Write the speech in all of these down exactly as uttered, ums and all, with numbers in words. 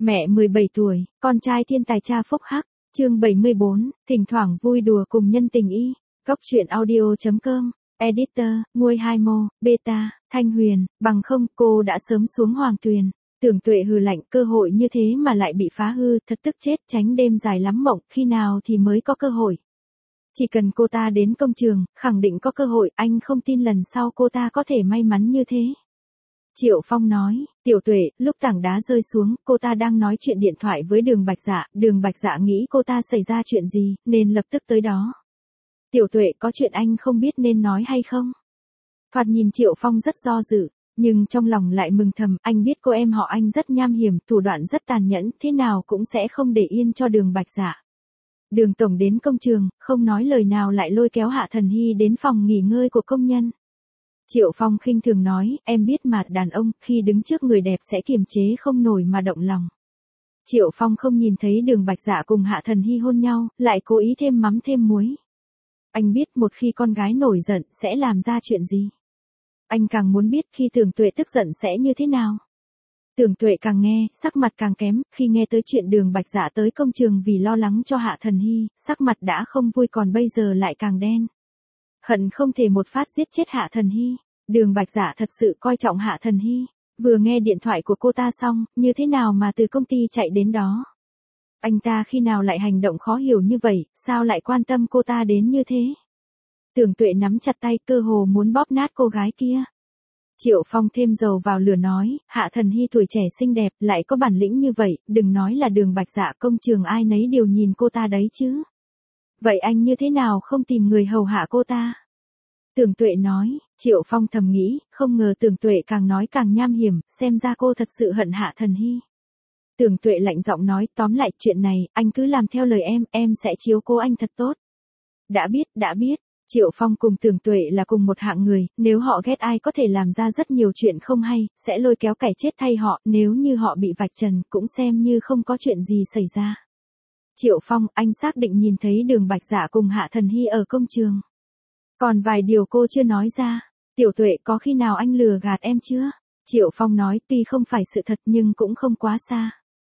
Mẹ mười bảy tuổi, con trai thiên tài cha phúc hắc, chương bảy mươi bốn, thỉnh thoảng vui đùa cùng nhân tình y. Góc truyện audio chấm com, editor, nguôi hai mô, beta, Thanh Huyền, bằng không cô đã sớm xuống hoàng tuyền. Tưởng Tuệ hừ lạnh, cơ hội như thế mà lại bị phá hư, thật tức chết, tránh đêm dài lắm mộng, khi nào thì mới có cơ hội. Chỉ cần cô ta đến công trường, khẳng định có cơ hội, anh không tin lần sau cô ta có thể may mắn như thế. Triệu Phong nói, Tiểu Tuệ, lúc tảng đá rơi xuống, cô ta đang nói chuyện điện thoại với Đường Bạch Dạ, Đường Bạch Dạ nghĩ cô ta xảy ra chuyện gì, nên lập tức tới đó. Tiểu Tuệ, có chuyện anh không biết nên nói hay không? Thoạt nhìn Triệu Phong rất do dự, nhưng trong lòng lại mừng thầm, anh biết cô em họ anh rất nham hiểm, thủ đoạn rất tàn nhẫn, thế nào cũng sẽ không để yên cho Đường Bạch Dạ. Đường Tổng đến công trường, không nói lời nào lại lôi kéo Hạ Thần Hy đến phòng nghỉ ngơi của công nhân. Triệu Phong khinh thường nói, em biết mà, đàn ông, khi đứng trước người đẹp sẽ kiềm chế không nổi mà động lòng. Triệu Phong không nhìn thấy Đường Bạch Dạ cùng Hạ Thần Hy hôn nhau, lại cố ý thêm mắm thêm muối. Anh biết một khi con gái nổi giận sẽ làm ra chuyện gì. Anh càng muốn biết khi Tưởng Tuệ tức giận sẽ như thế nào. Tưởng Tuệ càng nghe, sắc mặt càng kém, khi nghe tới chuyện Đường Bạch Dạ tới công trường vì lo lắng cho Hạ Thần Hy, sắc mặt đã không vui còn bây giờ lại càng đen. Hận không thể một phát giết chết Hạ Thần Hy. Đường Bạch Dạ thật sự coi trọng Hạ Thần Hy. Vừa nghe điện thoại của cô ta xong, như thế nào mà từ công ty chạy đến đó. Anh ta khi nào lại hành động khó hiểu như vậy, sao lại quan tâm cô ta đến như thế. Tưởng Tuệ nắm chặt tay, cơ hồ muốn bóp nát cô gái kia. Triệu Phong thêm dầu vào lửa nói, Hạ Thần Hy tuổi trẻ xinh đẹp, lại có bản lĩnh như vậy, đừng nói là Đường Bạch Dạ, công trường ai nấy đều nhìn cô ta đấy chứ. Vậy anh như thế nào không tìm người hầu hạ cô ta? Tưởng Tuệ nói, Triệu Phong thầm nghĩ, không ngờ Tưởng Tuệ càng nói càng nham hiểm, xem ra cô thật sự hận Hạ Thần Hy. Tưởng Tuệ lạnh giọng nói, tóm lại chuyện này, anh cứ làm theo lời em, em sẽ chiếu cố anh thật tốt. Đã biết, đã biết. Triệu Phong cùng Tưởng Tuệ là cùng một hạng người, nếu họ ghét ai có thể làm ra rất nhiều chuyện không hay, sẽ lôi kéo kẻ chết thay họ, nếu như họ bị vạch trần, cũng xem như không có chuyện gì xảy ra. Triệu Phong, anh xác định nhìn thấy Đường Bạch Dạ cùng Hạ Thần Hy ở công trường. Còn vài điều cô chưa nói ra. Tiểu Tuệ, có khi nào anh lừa gạt em chưa? Triệu Phong nói, tuy không phải sự thật nhưng cũng không quá xa.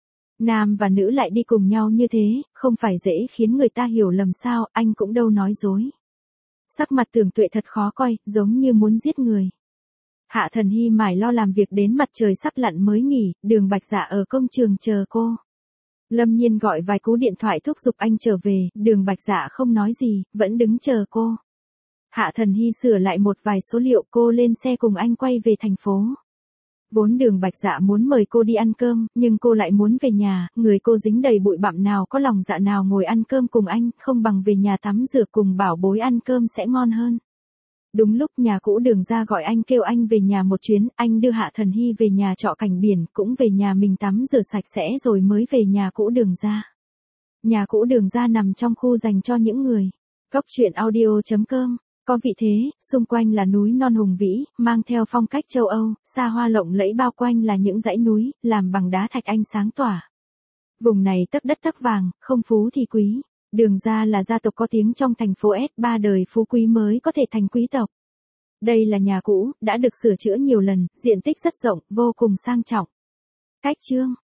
Nam và nữ lại đi cùng nhau như thế, không phải dễ khiến người ta hiểu lầm sao, anh cũng đâu nói dối. Sắc mặt Tưởng Tuệ thật khó coi, giống như muốn giết người. Hạ Thần Hy mải lo làm việc đến mặt trời sắp lặn mới nghỉ, Đường Bạch Dạ ở công trường chờ cô. Lâm Nhiên gọi vài cú điện thoại thúc giục anh trở về, Đường Bạch Dạ không nói gì, vẫn đứng chờ cô. Hạ Thần Hy sửa lại một vài số liệu, cô lên xe cùng anh quay về thành phố. Vốn Đường Bạch Dạ muốn mời cô đi ăn cơm, nhưng cô lại muốn về nhà, người cô dính đầy bụi bặm nào có lòng dạ nào ngồi ăn cơm cùng anh, không bằng về nhà tắm rửa cùng bảo bối ăn cơm sẽ ngon hơn. Đúng lúc nhà cũ Đường ra gọi anh kêu anh về nhà một chuyến, anh đưa Hạ Thần Hy về nhà trọ cạnh biển, cũng về nhà mình tắm rửa sạch sẽ rồi mới về nhà cũ Đường ra. Nhà cũ Đường ra nằm trong khu dành cho những người. Góc truyện audio chấm com. Có vị thế, xung quanh là núi non hùng vĩ, mang theo phong cách châu Âu, xa hoa lộng lẫy bao quanh là những dãy núi, làm bằng đá thạch anh sáng tỏa. Vùng này tấc đất tấc vàng, không phú thì quý. Đường ra là gia tộc có tiếng trong thành phố S, ba đời phú quý mới có thể thành quý tộc. Đây là nhà cũ, đã được sửa chữa nhiều lần, diện tích rất rộng, vô cùng sang trọng. Cách chương